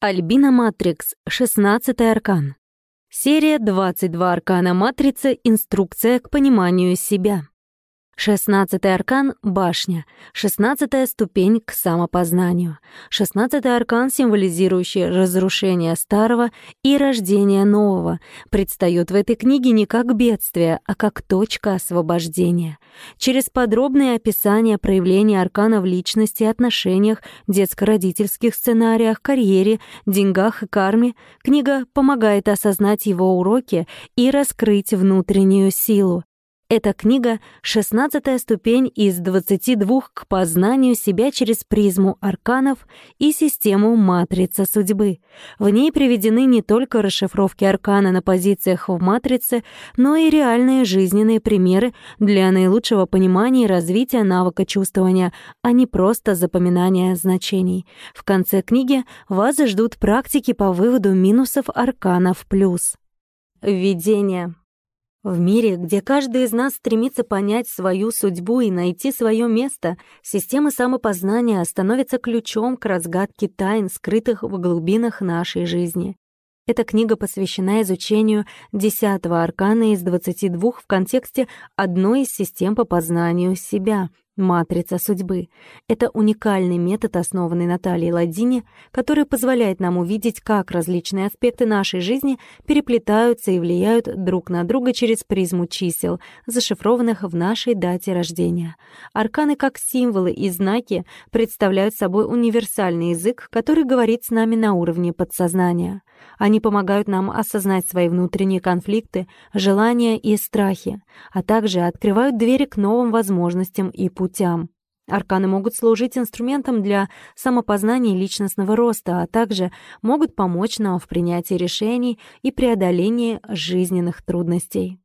Альбина Матрикс, 16-й аркан. Серия 22 аркана Матрицы. Инструкция к пониманию себя. 16-й аркан — башня, 16-я ступень к самопознанию. 16-й аркан, символизирующий разрушение старого и рождение нового, предстаёт в этой книге не как бедствие, а как точка освобождения. Через подробные описания проявления аркана в личности, отношениях, детско-родительских сценариях, карьере, деньгах и карме книга помогает осознать его уроки и раскрыть внутреннюю силу. Эта книга — 16-я ступень из 22 к познанию себя через призму арканов и систему матрицы судьбы. В ней приведены не только расшифровки аркана на позициях в матрице, но и реальные жизненные примеры для наилучшего понимания и развития навыка чувствования, а не просто запоминания значений. В конце книги вас ждут практики по выводу минусов арканов плюс. Введение. В мире, где каждый из нас стремится понять свою судьбу и найти свое место, система самопознания становится ключом к разгадке тайн, скрытых в глубинах нашей жизни. Эта книга посвящена изучению 10-го аркана из 22 в контексте одной из систем по познанию себя — матрица судьбы. Это уникальный метод, основанный на Натальей Ладдини, который позволяет нам увидеть, как различные аспекты нашей жизни переплетаются и влияют друг на друга через призму чисел, зашифрованных в нашей дате рождения. Арканы, как символы и знаки, представляют собой универсальный язык, который говорит с нами на уровне подсознания. Они помогают нам осознать свои внутренние конфликты, желания и страхи, а также открывают двери к новым возможностям и путям. Арканы могут служить инструментом для самопознания и личностного роста, а также могут помочь нам в принятии решений и преодолении жизненных трудностей.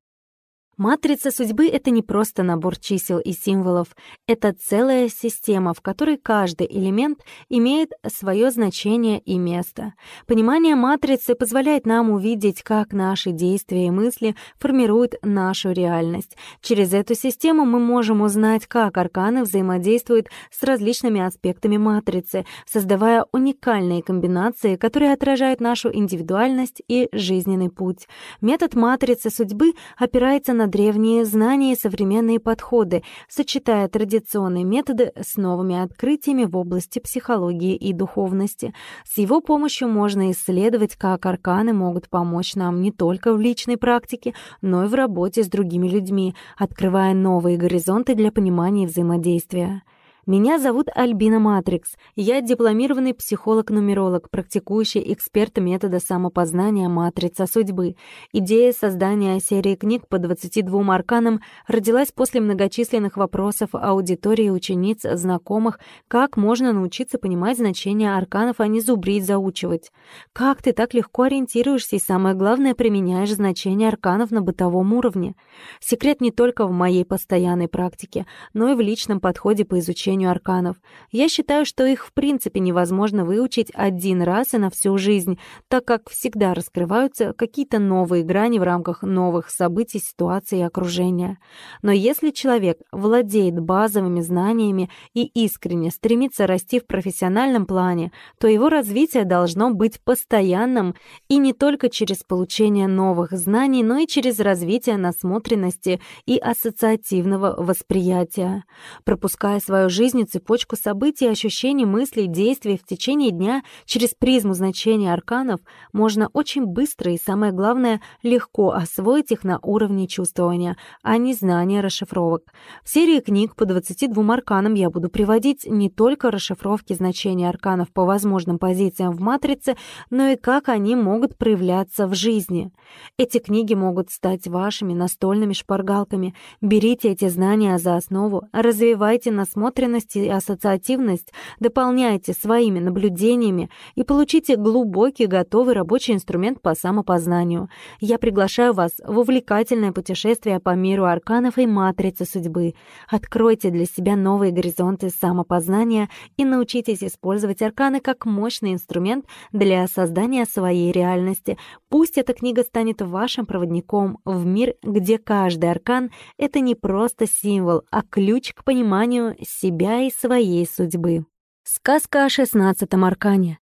Матрица судьбы — это не просто набор чисел и символов, это целая система, в которой каждый элемент имеет свое значение и место. Понимание матрицы позволяет нам увидеть, как наши действия и мысли формируют нашу реальность. Через эту систему мы можем узнать, как арканы взаимодействуют с различными аспектами матрицы, создавая уникальные комбинации, которые отражают нашу индивидуальность и жизненный путь. Метод матрицы судьбы опирается на древние знания и современные подходы, сочетая традиционные методы с новыми открытиями в области психологии и духовности. С его помощью можно исследовать, как арканы могут помочь нам не только в личной практике, но и в работе с другими людьми, открывая новые горизонты для понимания и взаимодействия. Меня зовут Альбина Матрикс. Я дипломированный психолог-нумеролог, практикующий эксперт метода самопознания «Матрица судьбы». Идея создания серии книг по 22 арканам родилась после многочисленных вопросов аудитории, учениц, знакомых, как можно научиться понимать значение арканов, а не зубрить, заучивать. Как ты так легко ориентируешься и, самое главное, применяешь значение арканов на бытовом уровне? Секрет не только в моей постоянной практике, но и в личном подходе по изучению арканов. Я считаю, что их в принципе невозможно выучить один раз и на всю жизнь, так как всегда раскрываются какие-то новые грани в рамках новых событий, ситуаций и окружения. Но если человек владеет базовыми знаниями и искренне стремится расти в профессиональном плане, то его развитие должно быть постоянным и не только через получение новых знаний, но и через развитие насмотренности и ассоциативного восприятия. Пропуская свою жизнь, цепочку событий, ощущений, мыслей, действий в течение дня через призму значения арканов, можно очень быстро и, самое главное, легко освоить их на уровне чувствования, а не знания расшифровок. В серии книг по 22 арканам я буду приводить не только расшифровки значений арканов по возможным позициям в матрице, но и как они могут проявляться в жизни. Эти книги могут стать вашими настольными шпаргалками. Берите эти знания за основу, развивайте насмотренность и ассоциативность, дополняйте своими наблюдениями и получите глубокий, готовый рабочий инструмент по самопознанию. Я приглашаю вас в увлекательное путешествие по миру арканов и матрицы судьбы. Откройте для себя новые горизонты самопознания и научитесь использовать арканы как мощный инструмент для создания своей реальности. Пусть эта книга станет вашим проводником в мир, где каждый аркан — это не просто символ, а ключ к пониманию себя и своей судьбы. Сказка о 16-м аркане.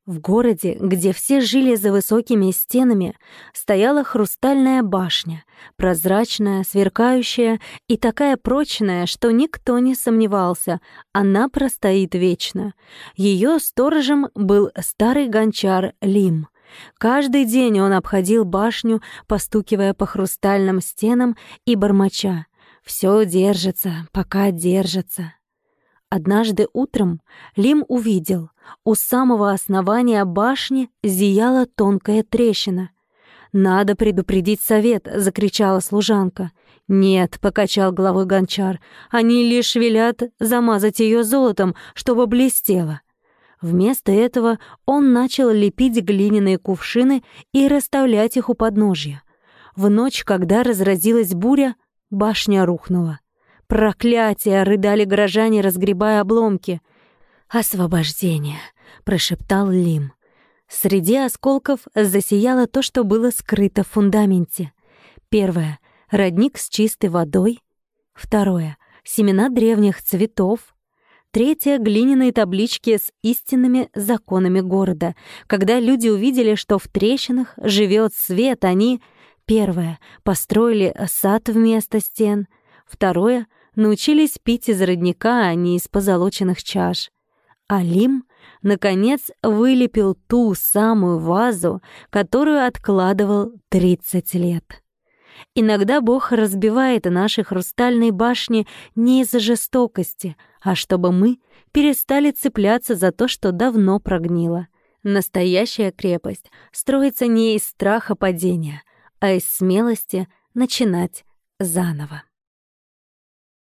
В городе, где все жили за высокими стенами, стояла хрустальная башня, прозрачная, сверкающая и такая прочная, что никто не сомневался, она простоит вечно. Ее сторожем был старый гончар Лим. Каждый день он обходил башню, постукивая по хрустальным стенам и бормоча: «Все держится, пока держится». Однажды утром Лим увидел, у самого основания башни зияла тонкая трещина. «Надо предупредить совет!» — закричала служанка. «Нет», — покачал головой гончар, — «они лишь велят замазать ее золотом, чтобы блестело». Вместо этого он начал лепить глиняные кувшины и расставлять их у подножья. В ночь, когда разразилась буря, башня рухнула. «Проклятие!» — рыдали горожане, разгребая обломки. «Освобождение!» — прошептал Лим. Среди осколков засияло то, что было скрыто в фундаменте. Первое — родник с чистой водой. Второе — семена древних цветов. Третье — глиняные таблички с истинными законами города. Когда люди увидели, что в трещинах живет свет, они... Первое — построили сад вместо стен. Второе — научились пить из родника, а не из позолоченных чаш. А Лим, наконец, вылепил ту самую вазу, которую откладывал 30 лет. Иногда Бог разбивает наши хрустальные башни не из-за жестокости, а чтобы мы перестали цепляться за то, что давно прогнило. Настоящая крепость строится не из страха падения, а из смелости начинать заново.